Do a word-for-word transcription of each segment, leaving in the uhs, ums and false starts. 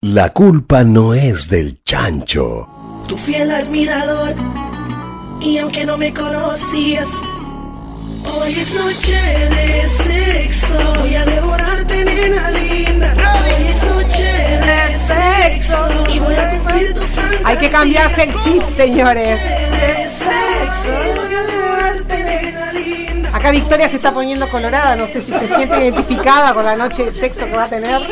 La culpa no es del chancho. Tu fiel admirador, y aunque no me conocías, hoy es noche de sexo. Voy a devorarte, nena linda. Hoy es noche de sexo y voy a cumplir tus fantasías. Hay que cambiarse el chip, señores. De sexo, voy a devorarte, nena linda. Acá Victoria se está poniendo colorada, no sé si se siente identificada con la noche de sexo que va a tener.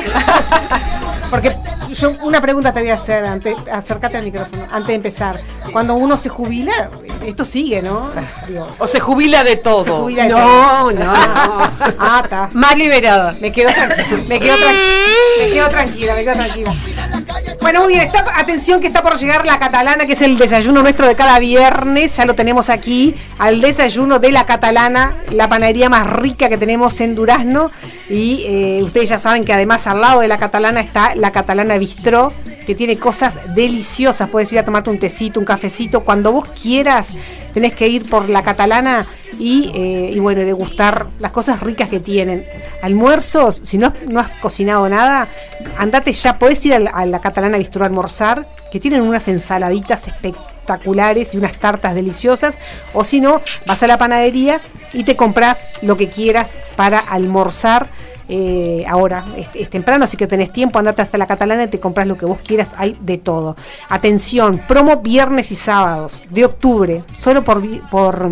Porque yo una pregunta te voy a hacer, antes, acércate al micrófono, antes de empezar. Cuando uno se jubila, esto sigue, ¿no? Digo, O se jubila de todo. Se jubila de no, todo. no, Ah, no. ah, está. Más liberada. Me quedo tranquila, me quedo tranquila, me quedo tranquila, me quedo tranquila. Bueno, muy bien, está, atención que está por llegar la catalana, que es el desayuno nuestro de cada viernes, ya lo tenemos aquí, al desayuno de la catalana, la panadería más rica que tenemos en Durazno, y eh, ustedes ya saben que además al lado de la catalana está la Catalana Bistró, que tiene cosas deliciosas, puedes ir a tomarte un tecito, un cafecito, cuando vos quieras, tenés que ir por la catalana y, eh, y bueno, degustar las cosas ricas que tienen. Almuerzos, si no, no has cocinado nada, andate ya, podés ir a la, a la Catalana Bistró a almorzar, que tienen unas ensaladitas espectaculares y unas tartas deliciosas, o si no, vas a la panadería y te compras lo que quieras para almorzar. Eh, ahora es, es temprano, así que tenés tiempo, andate hasta la Catalana y te compras lo que vos quieras, hay de todo. Atención, promo viernes y sábados de octubre, solo por, por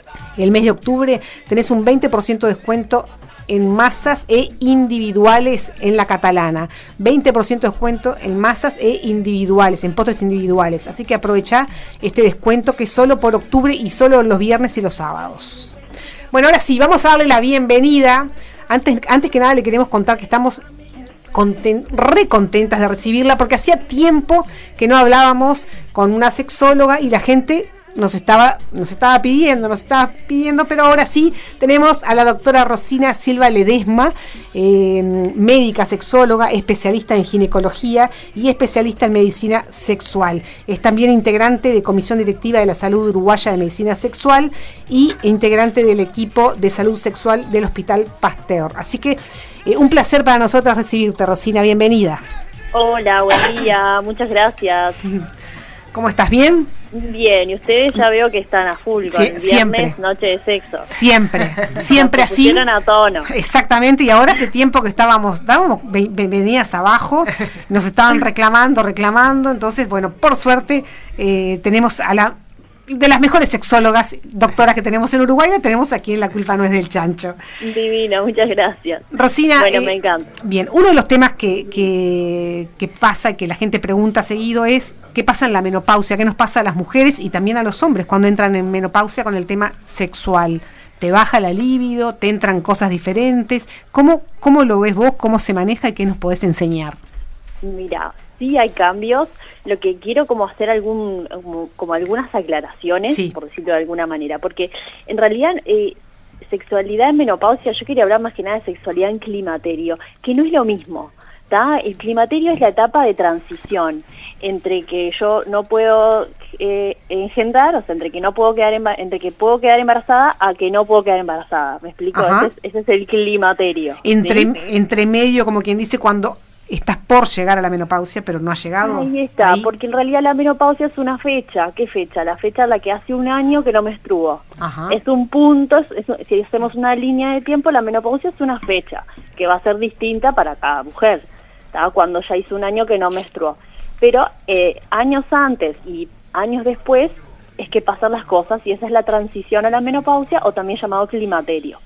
el mes de octubre tenés un veinte por ciento de descuento en masas e individuales en la Catalana, veinte por ciento de descuento en masas e individuales, en postres individuales, así que aprovechá este descuento que es solo por octubre y solo los viernes y los sábados. Bueno, ahora sí, vamos a darle la bienvenida. Antes, antes que nada le queremos contar que estamos content, re contentas de recibirla, porque hacía tiempo que no hablábamos con una sexóloga y la gente nos estaba, nos estaba pidiendo, nos estaba pidiendo, pero ahora sí tenemos a la doctora Rosina Silva Ledesma, eh, médica sexóloga, especialista en ginecología y especialista en medicina sexual. Es también integrante de Comisión Directiva de la Salud Uruguaya de Medicina Sexual y integrante del equipo de salud sexual del Hospital Pasteur. Así que eh, un placer para nosotros recibirte, Rosina, bienvenida. Hola, buen día, muchas gracias. ¿Cómo estás? ¿Bien? Bien, y ustedes ya veo que están a full con Sí, el viernes, siempre. noche de sexo. Siempre, siempre Se así. pusieron a tono. Exactamente, y ahora hace tiempo que estábamos, estábamos venidas abajo, nos estaban reclamando, reclamando, entonces, bueno, por suerte eh, tenemos a la de las mejores sexólogas, doctoras que tenemos en Uruguay, la tenemos aquí en La Culpa No Es Del Chancho. Divina, muchas gracias. Rosina, bueno, eh, me encanta. Bien, uno de los temas que, que, que pasa y que la gente pregunta seguido es qué pasa en la menopausia, qué nos pasa a las mujeres y también a los hombres cuando entran en menopausia con el tema sexual. ¿Te baja la libido? ¿Te entran cosas diferentes? ¿Cómo, cómo lo ves vos? ¿Cómo se maneja y qué nos podés enseñar? Mira, sí hay cambios. Lo que quiero como hacer algún como, como algunas aclaraciones, sí. por decirlo de alguna manera, porque en realidad eh, sexualidad en menopausia, yo quería hablar más que nada de sexualidad en climaterio, que no es lo mismo, ¿tá? El climaterio es la etapa de transición entre que yo no puedo eh, engendrar, o sea, entre que no puedo quedar embar- entre que puedo quedar embarazada a que no puedo quedar embarazada. ¿Me explico? Ese es, ese es el climaterio. Entre, ¿sí? entre medio, como quien dice, cuando estás por llegar a la menopausia, pero no has llegado. Ahí está, ahí. Porque en realidad la menopausia es una fecha. ¿Qué fecha? La fecha en la que hace un año que no menstruo. Ajá. Es un punto, es, es, si hacemos una línea de tiempo, la menopausia es una fecha que va a ser distinta para cada mujer, ¿tá? Cuando ya hizo un año que no menstruó. Pero eh, años antes y años después es que pasan las cosas y esa es la transición a la menopausia o también llamado climaterio.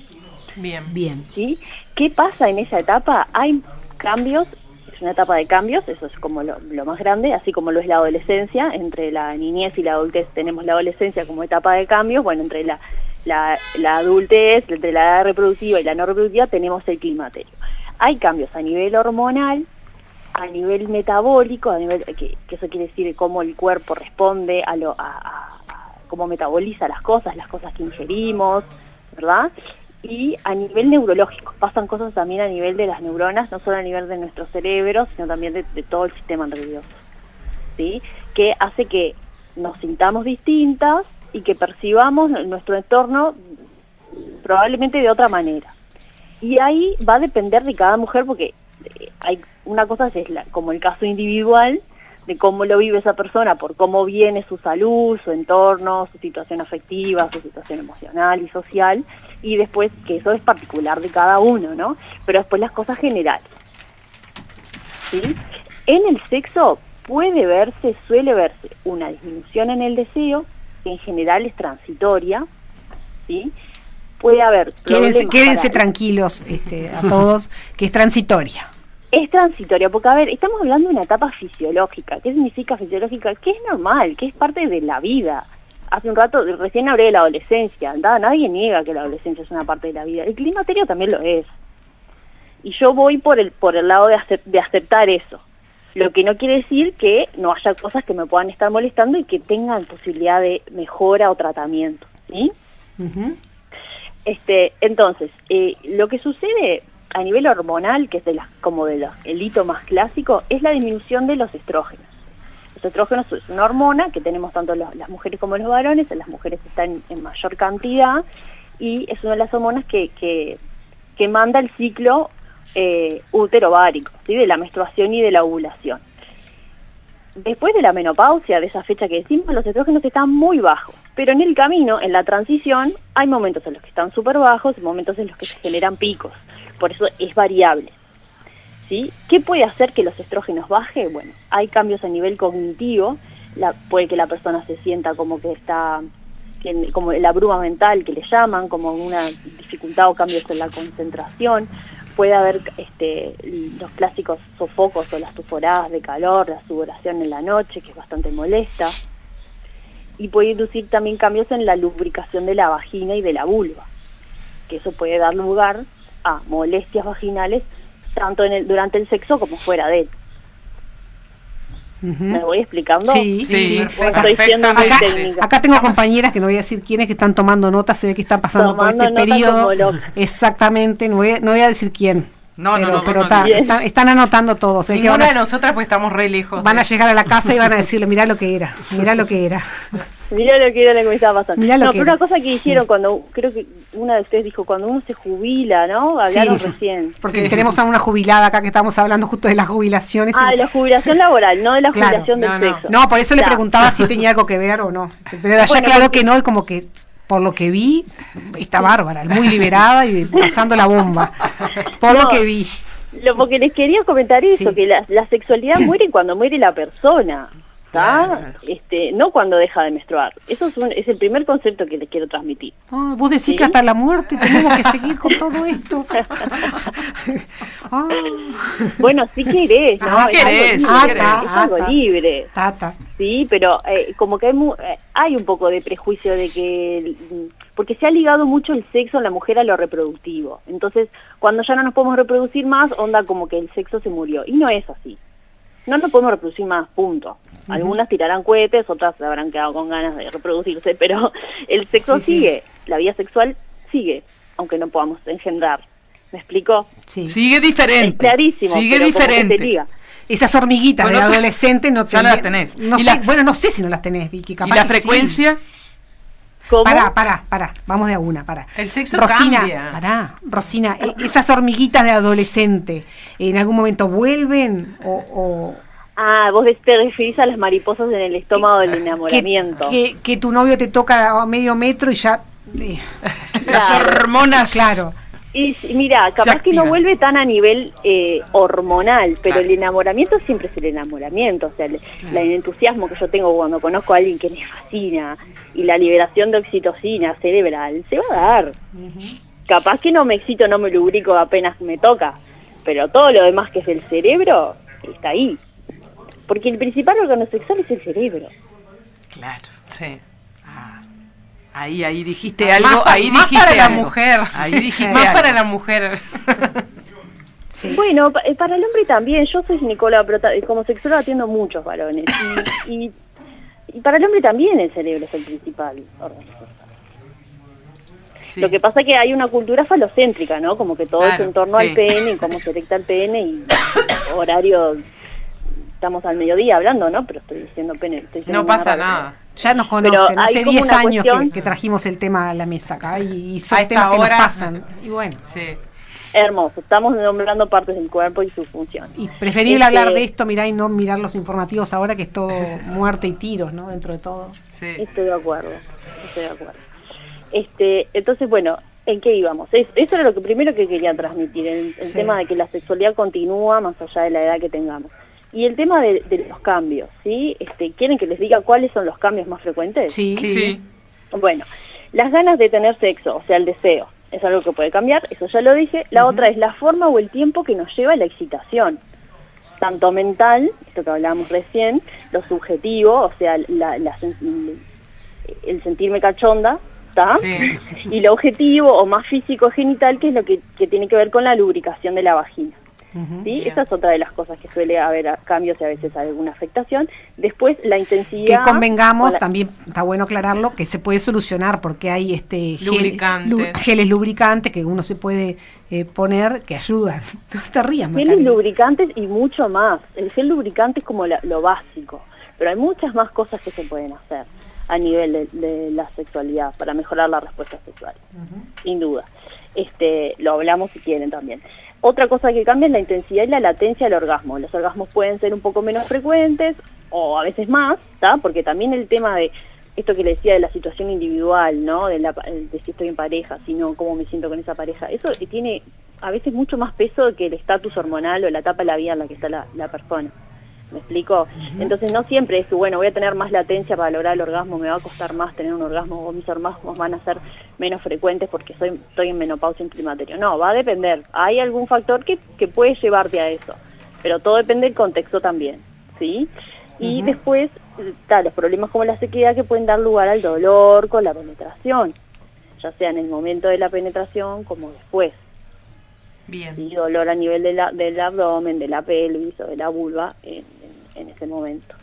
Bien, bien. ¿Sí? ¿Qué pasa en esa etapa? Hay cambios, es una etapa de cambios, eso es como lo, lo más grande, así como lo es la adolescencia, entre la niñez y la adultez tenemos la adolescencia como etapa de cambios, bueno, entre la, la, la adultez, entre la edad reproductiva y la no reproductiva tenemos el climaterio. Hay cambios a nivel hormonal, a nivel metabólico, a nivel que, que eso quiere decir cómo el cuerpo responde a, lo, a, a, a cómo metaboliza las cosas, las cosas que ingerimos, ¿verdad? Y a nivel neurológico, pasan cosas también a nivel de las neuronas, no solo a nivel de nuestro cerebro, sino también de, de todo el sistema nervioso, ¿sí? Que hace que nos sintamos distintas y que percibamos nuestro entorno probablemente de otra manera. Y ahí va a depender de cada mujer, porque eh, hay una cosa es la, como el caso individual de cómo lo vive esa persona, por cómo viene su salud, su entorno, su situación afectiva, su situación emocional y social, y después que eso es particular de cada uno, ¿no? Pero después las cosas generales, ¿sí? En el sexo puede verse, suele verse una disminución en el deseo, que en general es transitoria, ¿sí? Puede haber Quédense, problemas quédense para- tranquilos este, a todos, que es transitoria. Es transitoria, porque a ver, estamos hablando de una etapa fisiológica. ¿Qué significa fisiológica? Que es normal, que es parte de la vida. Hace un rato, recién hablé de la adolescencia, ¿verdad? Nadie niega que la adolescencia es una parte de la vida. El climaterio también lo es. Y yo voy por el por el lado de, acep- de aceptar eso. Lo que no quiere decir que no haya cosas que me puedan estar molestando y que tengan posibilidad de mejora o tratamiento, ¿sí? Ujú. Este, entonces, eh, lo que sucede a nivel hormonal, que es de las, como de los, el hito más clásico, es la disminución de los estrógenos. Los estrógenos es una hormona que tenemos tanto los- las mujeres como los varones, en las mujeres está en, en mayor cantidad, y es una de las hormonas que, que, que manda el ciclo eh, útero-ovárico, ¿sí? De la menstruación y de la ovulación. Después de la menopausia, de esa fecha que decimos, los estrógenos están muy bajos, pero en el camino, en la transición, hay momentos en los que están súper bajos y momentos en los que se generan picos, por eso es variable, ¿sí? ¿Qué puede hacer que los estrógenos bajen? Bueno, hay cambios a nivel cognitivo, la, puede que la persona se sienta como que está, que, como la bruma mental que le llaman, como una dificultad o cambios en la concentración. Puede haber este, los clásicos sofocos o las tuforadas de calor, la sudoración en la noche, que es bastante molesta. Y puede inducir también cambios en la lubricación de la vagina y de la vulva, que eso puede dar lugar a molestias vaginales tanto en el, durante el sexo como fuera de él. Ujú. ¿Me voy explicando? Sí, Sí, sí. O estoy siendo muy Acá, técnica. acá tengo compañeras que no voy a decir quiénes que están tomando notas, se ve que están pasando Tomando por este nota periodo. como locas. Exactamente, no voy, a, no voy a decir quién. No, pero, no, no, pero no ta- digas. están, están anotando todo. Se ve que Ninguna van de a, nosotras, pues estamos re lejos. van de- a llegar a la casa y van a decirle, mirá lo que era, mirá lo que era. Mirá lo que era lo que me estaba pasando. Mirá lo No, que pero era. una cosa que dijeron cuando, creo que una de ustedes dijo, cuando uno se jubila, ¿no? Hablaron Sí, recién. porque Sí. tenemos a una jubilada acá que estamos hablando justo de las jubilaciones. Ah, y- de la jubilación laboral, no de la Claro. jubilación del No, no. sexo. No, por eso le Ya. preguntaba si tenía algo que ver o no. Pero allá Bueno, claro porque- que no, y como que por lo que vi, está bárbara, muy liberada y pasando la bomba. Por lo No. que vi. Lo porque les quería comentar eso, Sí. que la, la sexualidad muere cuando muere la persona, ¿está? Claro. Este, no cuando deja de menstruar. Eso es, un, es el primer concepto que les quiero transmitir. Ah, vos decís ¿Sí? que hasta la muerte tenemos que seguir con todo esto. Ah. Bueno, si querés, ¿no? Ah, es algo querés, libre, si querés. es algo Ah, libre. Tata. Sí, pero eh, como que hay, mu- eh, hay un poco de prejuicio de que, mm, porque se ha ligado mucho el sexo en la mujer a lo reproductivo. Entonces, cuando ya no nos podemos reproducir más, onda como que el sexo se murió. Y no es así. No nos podemos reproducir más, punto. Algunas tirarán cohetes, otras se habrán quedado con ganas de reproducirse, pero el sexo Sí, sí. sigue, la vida sexual sigue, aunque no podamos engendrar. ¿Me explico? Sí. Sigue diferente. Es clarísimo, Sigue pero como que diferente. se liga. Esas hormiguitas Bueno, de tú- adolescente no ya te- las tenés. No Y sé, la- bueno, no sé si no las tenés, Vicky. ¿Y Capaz la que sí. frecuencia? ¿Cómo? Pará, pará, pará, vamos de a una, pará. El sexo Rosina, cambia. pará, Rosina, eh, esas hormiguitas de adolescente, ¿en algún momento vuelven o, o Ah, vos te referís a las mariposas en el estómago del que, enamoramiento. que, que tu novio te toca a medio metro y ya... eh, Las Claro. hormonas. claro, Y s- mira, capaz que no activan. vuelve tan a nivel eh, hormonal, pero Claro. el enamoramiento siempre es el enamoramiento, o sea, el, la- el entusiasmo que yo tengo cuando conozco a alguien que me fascina y la liberación de oxitocina cerebral se va a dar. Capaz que no me excito, no me lubrico apenas me toca, pero todo lo demás que es el cerebro está ahí. Porque el principal órgano sexual es el cerebro. Claro, sí. Ah. Ahí, ahí dijiste Ah, algo, más- ahí más dijiste para la algo. mujer. Ahí dijiste Sí. más algo. para la mujer. sí. Bueno, pa- eh, para el hombre también, yo soy ginecóloga, pero ta- como sexóloga atiendo muchos varones. Y, y, y para el hombre también el cerebro es el principal órgano sexual. Sí. Lo que pasa es que hay una cultura falocéntrica, ¿no? Como que todo Claro, es en torno sí. al pene y cómo se erecta el pene y horario, estamos al mediodía hablando, ¿no? Pero estoy diciendo pene. Estoy diciendo No pasa raro. nada. Ya nos Pero conocen, hay hace como diez una años cuestión- que, que trajimos el tema a la mesa acá y, y son A esta temas que nos hora- pasan. Y bueno, Sí. Hermoso, estamos nombrando partes del cuerpo y su función. Y preferible Este, hablar de esto, mirá, y no mirar los informativos ahora, que es todo muerte y tiros, ¿no? Dentro de todo. Sí. Estoy de acuerdo, estoy de acuerdo. Este, entonces, bueno, ¿en qué íbamos? Es, eso era lo que primero que quería transmitir, el, el Sí. tema de que la sexualidad continúa más allá de la edad que tengamos. Y el tema de, de los cambios, ¿sí? Este, ¿quieren que les diga cuáles son los cambios más frecuentes? Sí, Sí. sí. Bueno, las ganas de tener sexo, o sea, el deseo, es algo que puede cambiar, eso ya lo dije. La Ujú. otra es la forma o el tiempo que nos lleva la excitación, tanto mental, esto que hablábamos recién, lo subjetivo, o sea, la, la sen- el sentirme cachonda, ¿está? Sí. Y lo objetivo o más físico genital, que es lo que, que tiene que ver con la lubricación de la vagina. Ujú. ¿Sí? Bien. Esta es otra de las cosas que suele haber a- cambios y a veces alguna afectación. Después, la Que intensidad... convengamos, con la- también está bueno aclararlo, que se puede solucionar porque hay este gel- Lubricantes. lu- geles lubricantes que uno se puede eh, poner que ayudan. No te rías, Geles Macarena. lubricantes y mucho más. El gel lubricante es como la- lo básico, pero hay muchas más cosas que se pueden hacer a nivel de, de la sexualidad para mejorar la respuesta sexual, Ujú. sin duda. Este, lo hablamos si quieren también. Otra cosa que cambia es la intensidad y la latencia del orgasmo. Los orgasmos pueden ser un poco menos frecuentes o a veces más, ¿tá? Porque también el tema de esto que le decía de la situación individual, ¿no? De, la, de si estoy en pareja, si no, cómo me siento con esa pareja, eso tiene a veces mucho más peso que el estatus hormonal o la etapa de la vida en la que está la, la persona. ¿Me explico? Entonces no siempre es que, bueno, voy a tener más latencia para lograr el orgasmo, me va a costar más tener un orgasmo, o mis orgasmos van a ser menos frecuentes porque soy, estoy en menopausia, en climaterio. No, va a depender. Hay algún factor que, que puede llevarte a eso, pero todo depende del contexto también, ¿sí? Y Ujú. después, está, los problemas como la sequedad que pueden dar lugar al dolor con la penetración, ya sea en el momento de la penetración como después. Bien. ¿Sí? Dolor a nivel de la, del abdomen, de la pelvis o de la vulva en, en, en ese momento.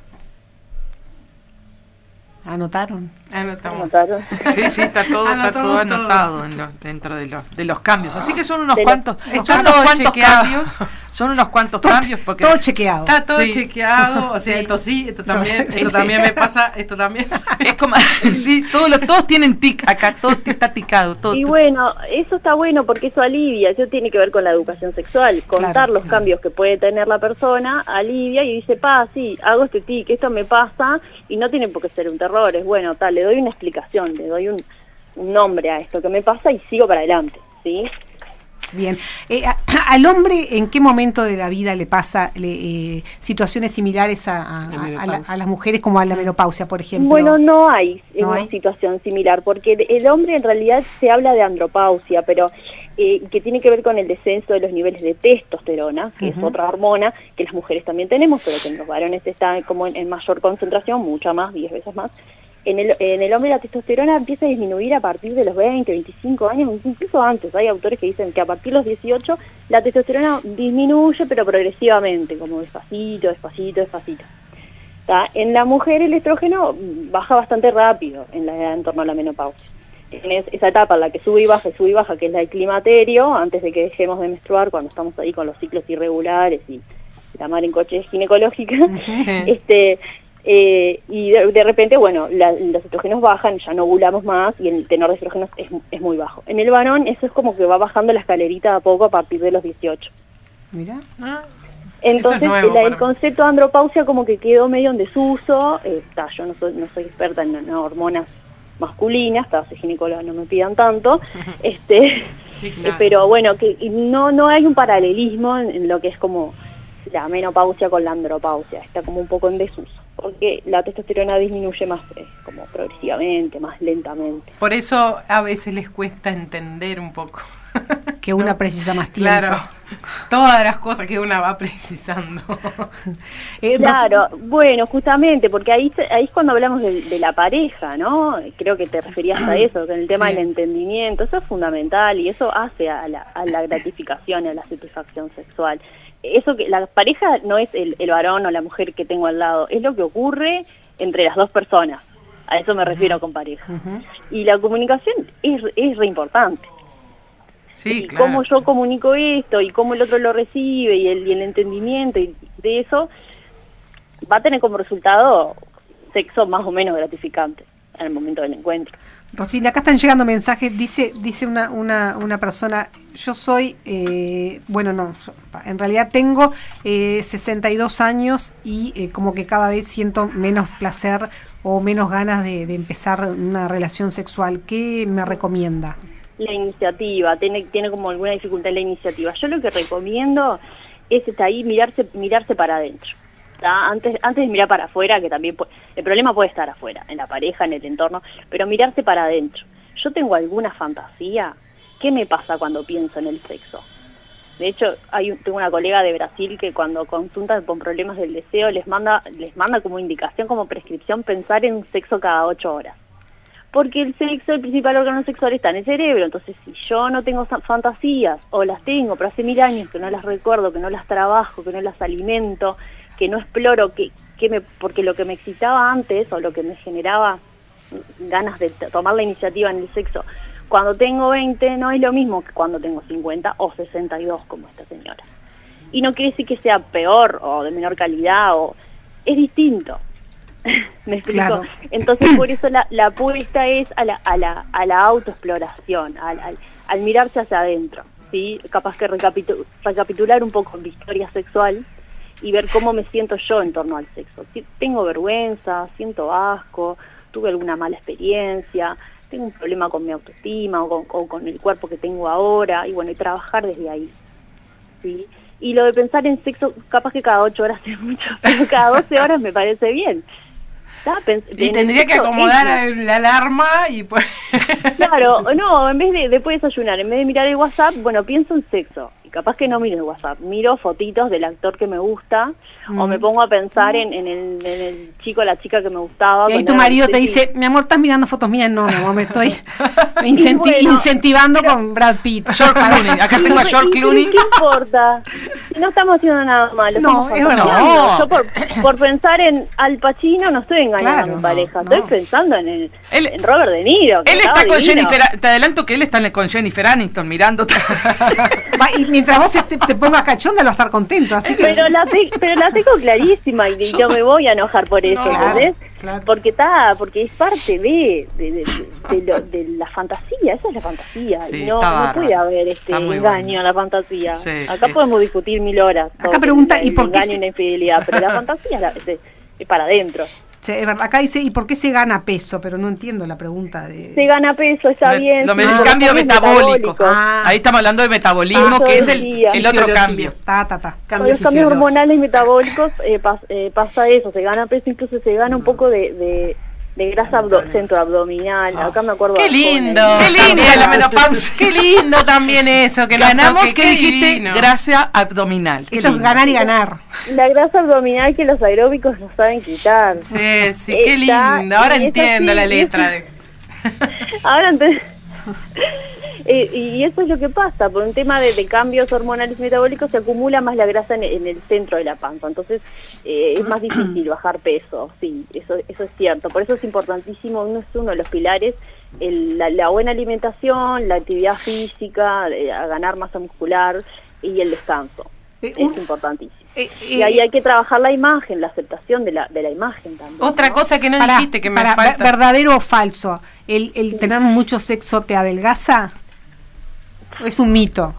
¿Anotaron? Anotamos. ¿Anotaron? Sí, sí, está todo, está Anotamos todo todo. anotado en los, dentro de los, de los cambios. Así que son unos De los- cuantos, Está son todo unos cuantos chequeado. cambios, son unos cuantos Todo- cambios porque todo chequeado. Está todo Sí. chequeado, o sea, Sí. esto sí, esto también, Sí. esto también me pasa, esto también. Es como, sí, todos los, todos tienen tic acá, todo está ticado, todo. Y todo. bueno, eso está bueno porque eso alivia, eso tiene que ver con la educación sexual. Contar Claro, los claro. cambios que puede tener la persona alivia y dice, pa, sí, hago este tic, esto me pasa y no tiene por qué ser un terror, es bueno, tal, le doy una explicación, le doy un, un nombre a esto que me pasa y sigo para adelante, ¿sí? Bien. Eh, a- al hombre, ¿en qué momento de la vida le pasa le, eh, situaciones similares a, a- La a- menopausia. a la- a las mujeres como a la menopausia, por ejemplo? Bueno, no hay ¿No una hay? situación similar, porque el, el hombre en realidad se habla de andropausia, pero eh, que tiene que ver con el descenso de los niveles de testosterona, que Ujú. es otra hormona que las mujeres también tenemos, pero que en los varones está como en, en mayor concentración, mucha más, diez veces más. En el, en el hombre la testosterona empieza a disminuir a partir de los veinte, veinticinco años, incluso antes. Hay autores que dicen que a partir de los dieciocho la testosterona disminuye, pero progresivamente, como despacito, despacito, despacito. ¿Tá? En la mujer el estrógeno baja bastante rápido en la edad en torno a la menopausia. Tienes esa etapa en la que sube y baja, y sube y baja, que es la del climaterio, antes de que dejemos de menstruar, cuando estamos ahí con los ciclos irregulares y la mar en coche ginecológica. Sí. este eh, y de, de repente, bueno, la, los estrógenos bajan, ya no ovulamos más y el tenor de estrógenos es, es muy bajo. En el varón eso es como que va bajando la escalerita a poco a partir de los dieciocho. Mira. Ah, Entonces, eso es nuevo el, para el mí. concepto de andropausia como que quedó medio en desuso. Eh, ta, yo no soy, no soy experta en, en hormonas masculinas, ta, soy ginecóloga, no me pidan tanto. este Sí, claro. eh, Pero bueno, que y no no hay un paralelismo en, en lo que es como la menopausia con la andropausia. Está como un poco en desuso, porque la testosterona disminuye más eh, como progresivamente, más lentamente. Por eso a veces les cuesta entender un poco. Que una ¿No? precisa más tiempo. Claro, todas las cosas que una va precisando. Eh, Claro, bueno, justamente, porque ahí se- ahí es cuando hablamos de, de la pareja, ¿no? Creo que te referías a eso, con el tema Sí. del entendimiento, eso es fundamental y eso hace a la, a la gratificación y a la satisfacción sexual. Eso que la pareja no es el, el varón o la mujer que tengo al lado, es lo que ocurre entre las dos personas, a eso me refiero con pareja. Ujú. Y la comunicación es, es re importante. Sí, y claro. cómo yo comunico esto y cómo el otro lo recibe y el, y el entendimiento y de eso va a tener como resultado sexo más o menos gratificante en el momento del encuentro. Rosina, acá están llegando mensajes, dice dice una una, una persona, yo soy, eh, bueno, no, en realidad tengo eh, sesenta y dos años y eh, como que cada vez siento menos placer o menos ganas de, de empezar una relación sexual. ¿Qué me recomienda? La iniciativa, tiene, tiene como alguna dificultad en la iniciativa. Yo lo que recomiendo es está ahí mirarse mirarse para adentro. ¿Tá? Antes, antes de mirar para afuera, que también puede, el problema puede estar afuera, en la pareja, en el entorno, pero mirarse para adentro. Yo tengo alguna fantasía, ¿qué me pasa cuando pienso en el sexo? De hecho, hay tengo una colega de Brasil que cuando consultan con problemas del deseo les manda les manda como indicación, como prescripción, pensar en sexo cada ocho horas. Porque el sexo, el principal órgano sexual está en el cerebro, entonces si yo no tengo fantasías, o las tengo, pero hace mil años que no las recuerdo, que no las trabajo, que no las alimento, que no exploro, que, que me, porque lo que me excitaba antes, o lo que me generaba ganas de tomar la iniciativa en el sexo, cuando tengo veinte no es lo mismo que cuando tengo cincuenta o sesenta y dos, como esta señora. Y no quiere decir que sea peor, o de menor calidad, o es distinto. ¿Me explico? Claro. Entonces por eso la, la apuesta es a la, a la, a la autoexploración, al, al, al mirarse hacia adentro, ¿sí? Capaz que recapitu recapitular un poco mi historia sexual y ver cómo me siento yo en torno al sexo. Si tengo vergüenza, siento asco, tuve alguna mala experiencia, tengo un problema con mi autoestima o con, o con el cuerpo que tengo ahora, y bueno, y trabajar desde ahí, ¿sí? Y lo de pensar en sexo, capaz que cada ocho horas es mucho, pero cada doce horas me parece bien. Y tendría que acomodar es, la alarma y pues... Claro, no, en vez de después de desayunar, en vez de mirar el WhatsApp, bueno, pienso en sexo. Y capaz que no miro el WhatsApp, miro fotitos del actor que me gusta, mm. o me pongo a pensar en, en, el, en el chico o la chica que me gustaba. Y ahí tu marido te dice, mi amor, ¿estás mirando fotos mías? No, mi amor, me estoy incenti bueno, incentivando pero, con Brad Pitt. George Clooney, acá tengo a George Clooney. ¿Qué importa? Si no estamos haciendo nada malo. No, es verdad. No. Yo por, por pensar en Al Pacino no estoy engañando claro, a mi pareja, no, estoy no. pensando en, el, él, en Robert De Niro. Él está con divino. Jennifer, te adelanto que él está con Jennifer Aniston mirando. Y mientras vos te, te pongas cachonda, lo va a estar contento. Así que... pero, la te, pero la tengo clarísima y yo, yo me voy a enojar por eso, no, ¿entendés? Claro. Porque está, porque es parte de, de, de, de, lo, de la fantasía, esa es la fantasía. Sí, y no, no puede haber este engaño bueno. a la fantasía. Sí, Acá sí. podemos discutir mil horas. Acá pregunta, el, ¿y por qué engaño se... y la infidelidad? Pero la fantasía es, la, es, es para adentro. Sí, es verdad. Acá dice, ¿y por qué se gana peso? Pero no entiendo la pregunta. De... Se gana peso, está Me, bien. Lo sí, el cambio metabólico. Ah. Ahí estamos hablando de metabolismo, Eso que es el, el otro cambio. Ta, ta, ta. Con los cambios hormonales y metabólicos eh, pas, eh, pasa eso, se gana peso, incluso se gana un poco de, de, de grasa abdo centroabdominal. Oh. Acá me acuerdo. ¡Qué lindo! ¡Qué lindo la menopausia! ¡Qué lindo también eso! Que ganamos, que dijiste, divino. Grasa abdominal. Esto es ganar y ganar. La grasa abdominal que los aeróbicos no saben quitar. Sí, sí, qué lindo. Ahora entiendo sí, la letra. De... Ahora entiendo. Eh, y eso es lo que pasa, por un tema de, de cambios hormonales y metabólicos se acumula más la grasa en, en el centro de la panza, entonces eh, es más difícil bajar peso, sí, eso eso es cierto, por eso es importantísimo, uno es uno de los pilares, el, la, la buena alimentación, la actividad física, eh, a ganar masa muscular y el descanso, eh, es uh, importantísimo. Eh, eh, y ahí hay que trabajar la imagen, la aceptación de la de la imagen también. Otra ¿no? cosa que no para, dijiste que me para, falta. ¿Verdadero o falso? ¿El, el sí. tener mucho sexo te adelgaza? Es un mito.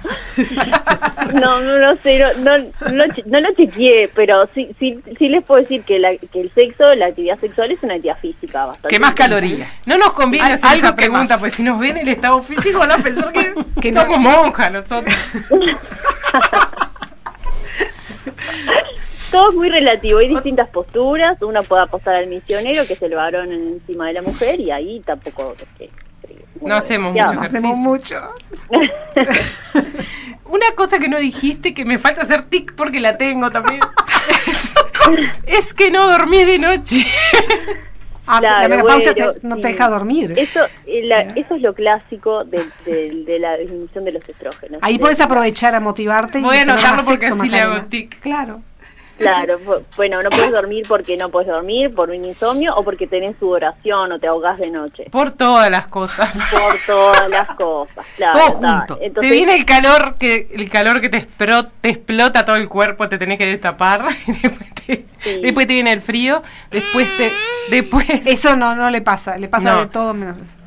No, no, no sé, no, no, no, no lo chequeé, pero sí, sí, sí les puedo decir que, la, que el sexo, la actividad sexual es una actividad física bastante. ¿Qué más calorías? No nos conviene hacer algo esa pregunta, pues si nos ven el estado físico van a pensar que, que somos monjas nosotros. Todo es muy relativo, hay distintas posturas, uno puede apostar al misionero, que es el varón encima de la mujer, y ahí tampoco... Es que, no hacemos mucho no hacemos mucho. Una cosa que no dijiste, que me falta hacer tic porque la tengo también, es que no dormí de noche. Ah, claro, la menopausia bueno, te, no sí. te deja dormir. Eso, la, eso es lo clásico de, de, de la disminución de los estrógenos. Ahí puedes aprovechar a motivarte. Voy y a anotarlo porque sexo, así le hago tic. Claro. Claro, bueno, no puedes dormir porque no puedes dormir, por un insomnio o porque tenés sudoración o te ahogás de noche. Por todas las cosas. Por todas las cosas, claro. Todo junto. Entonces, te viene el calor que el calor que te, espro, te explota todo el cuerpo, te tenés que destapar, y después, te, sí. después te viene el frío, después te... después Eso no no le pasa, le pasa no. de todo menos.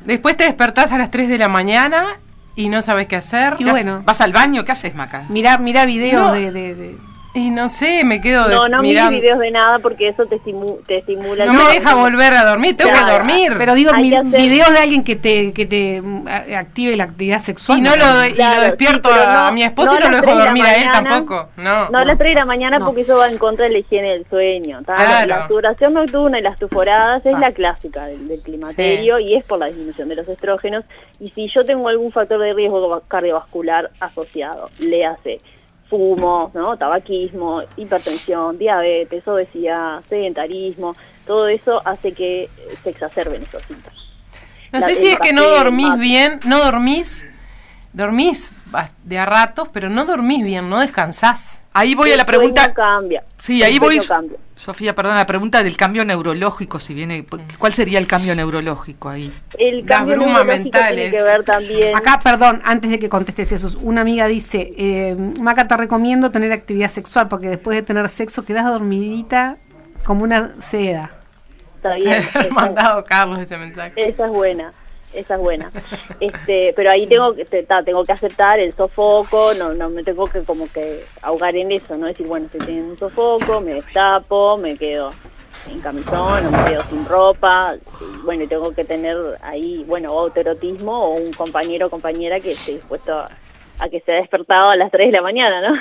Después te despertás a las tres de la mañana y no sabes qué hacer. Y ¿Qué bueno. haces? ¿Vas al baño? ¿Qué haces, Maca? Mirá, mirá videos No. de, de, de- Y no sé, me quedo de, No, no mires mirando. videos de nada porque eso te, estimu te estimula. No el me cerebro. deja volver a dormir, tengo Claro, que dormir. Pero digo, Hay mi- que hacer- videos de alguien que te que te mm, a- active la actividad sexual. y no lo, y Claro, lo despierto sí, pero a no- mi esposo no y no a lo las dejo tres de la dormir a él mañana. tampoco. No. No a las tres de la mañana No. porque eso va en contra de la higiene del sueño. ¿tá? Claro. La sudoración nocturna y las tuforadas es Ah. la clásica del, del climaterio y es por la disminución de los estrógenos. Y si yo tengo algún factor de riesgo cardiovascular asociado, le hace fumo, ¿no? Tabaquismo, hipertensión, diabetes, obesidad, sedentarismo, todo eso hace que se exacerben esos síntomas. No La- sé si el es que no café, el dormís mate. bien, no dormís, dormís bas- de a ratos, pero no dormís bien, no descansás. Ahí voy a El la pregunta. sueño cambia. Sí, El ahí voy. sueño cambia. Sofía, perdón, la pregunta del cambio neurológico, si viene, ¿cuál sería el cambio neurológico ahí? El Las cambio brumas neurológico mentales. tiene que ver también. Acá, perdón, antes de que contestes eso, una amiga dice, eh, Maca, te recomiendo tener actividad sexual porque después de tener sexo quedás dormidita como una seda. Está bien. Me ha esa- mandado Carlos ese mensaje. Esa es buena, esa es buena. Este, pero ahí tengo que te- ta, tengo que aceptar el sofoco, no no me tengo que como que ahogar en eso, no decir, bueno, estoy teniendo un sofoco, me destapo, me quedo en camisón o me quedo sin ropa, y bueno, y tengo que tener ahí, bueno, o autoerotismo o un compañero o compañera que esté dispuesto a, a que sea despertado a las tres de la mañana, ¿no?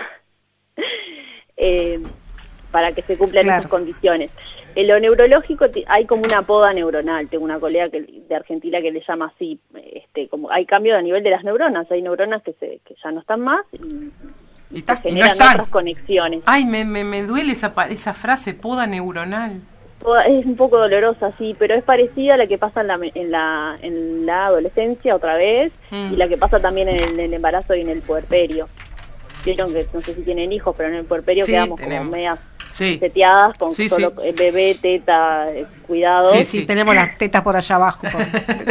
eh, para que se cumplan Claro. esas condiciones. En lo neurológico ti- hay como una poda neuronal, tengo una colega que, de Argentina que le llama así, este, como hay cambios a nivel de las neuronas, hay neuronas que, se, que ya no están más y, Y y ta- se y no generan están. otras conexiones. Ay, me, me, me duele esa, pa- esa frase, poda neuronal. Toda- es un poco dolorosa, sí, pero es parecida a la que pasa en la, me- en la, en la adolescencia otra vez Mm. y la que pasa también en el, en el embarazo y en el puerperio. Vieron que no sé si tienen hijos, pero en el puerperio Sí, quedamos tenemos. como medias Sí. seteadas con Sí, solo sí. eh, bebé, teta, eh, cuidado. Sí, Sí, sí, sí. tenemos las tetas por allá abajo. por-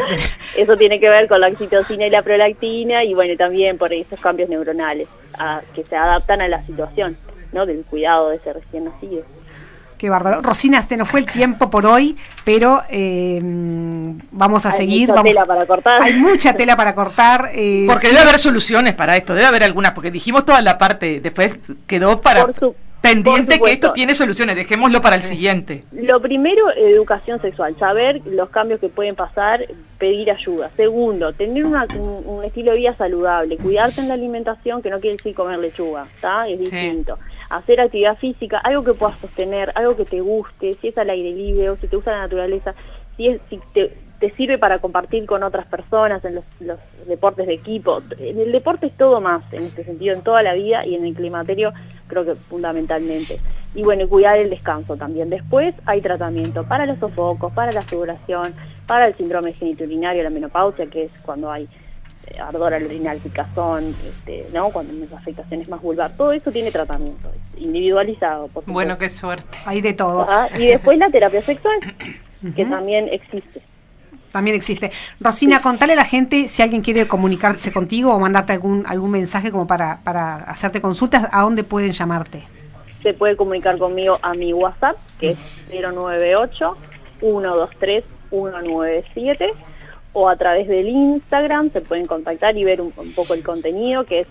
Eso tiene que ver con la oxitocina y la prolactina y bueno, y también por esos cambios neuronales a- que se adaptan a la situación, ¿no? Del cuidado de ese recién nacido. Qué bárbaro. Rosina, se nos fue el tiempo por hoy, pero eh, vamos a Hay seguir. mucha vamos, tela para cortar. Hay mucha tela para cortar. eh, Porque debe haber soluciones para esto, debe haber algunas, porque dijimos toda la parte, después quedó para Por su- pendiente por que esto supuesto. tiene soluciones, dejémoslo para el siguiente. Lo primero, educación sexual, saber los cambios que pueden pasar, pedir ayuda. Segundo, tener una- un, un estilo de vida saludable, cuidarte en la alimentación, que no quiere decir comer lechuga, ¿está? Es Sí. distinto. Hacer actividad física, algo que puedas sostener, algo que te guste, si es al aire libre o si te gusta la naturaleza, si, es, si te, te sirve para compartir con otras personas en los, los deportes de equipo. En el deporte es todo más, en este sentido, en toda la vida y en el climaterio creo que fundamentalmente. Y bueno, y cuidar el descanso también. Después hay tratamiento para los sofocos, para la sudoración, para el síndrome genitourinario, la menopausia, que es cuando hay eh, ardor al orinar, picazón, este, ¿no? Cuando hay afectaciones más vulvar. Todo eso tiene tratamiento, es individualizado, por supuesto. Bueno, qué suerte. Hay de todo. Ah, y después la terapia sexual, que Ujú. también existe. También existe. Rosina, Sí. contale a la gente si alguien quiere comunicarse contigo o mandarte algún algún mensaje como para, para hacerte consultas, ¿a dónde pueden llamarte? Se puede comunicar conmigo a mi WhatsApp, que es cero nueve ocho, uno dos tres, uno nueve siete, o a través del Instagram se pueden contactar y ver un, un poco el contenido, que es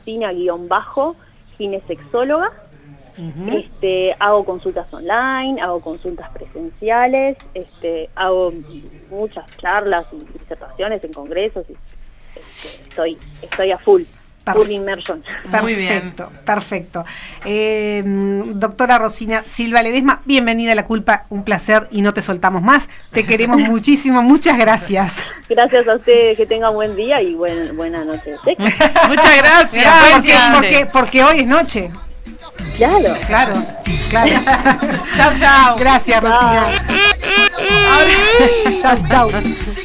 Rosina-ginesexóloga. Ujú. Este, hago consultas online, hago consultas presenciales, este, hago muchas charlas y disertaciones en congresos y este, estoy, estoy a full, Perfecto. full immersion. Muy bien. Perfecto, perfecto. Eh, doctora Rosina Silva Ledesma, bienvenida a La Culpa, un placer y no te soltamos más. Te queremos muchísimo, muchas gracias. Gracias a ustedes, que tengan buen día y buen, buena noche. Sí, Muchas gracias. Gracias. Porque, porque, porque hoy es noche. claro. Claro, claro. Chao, chao. Gracias, Rosina. Ahora, chau, chau.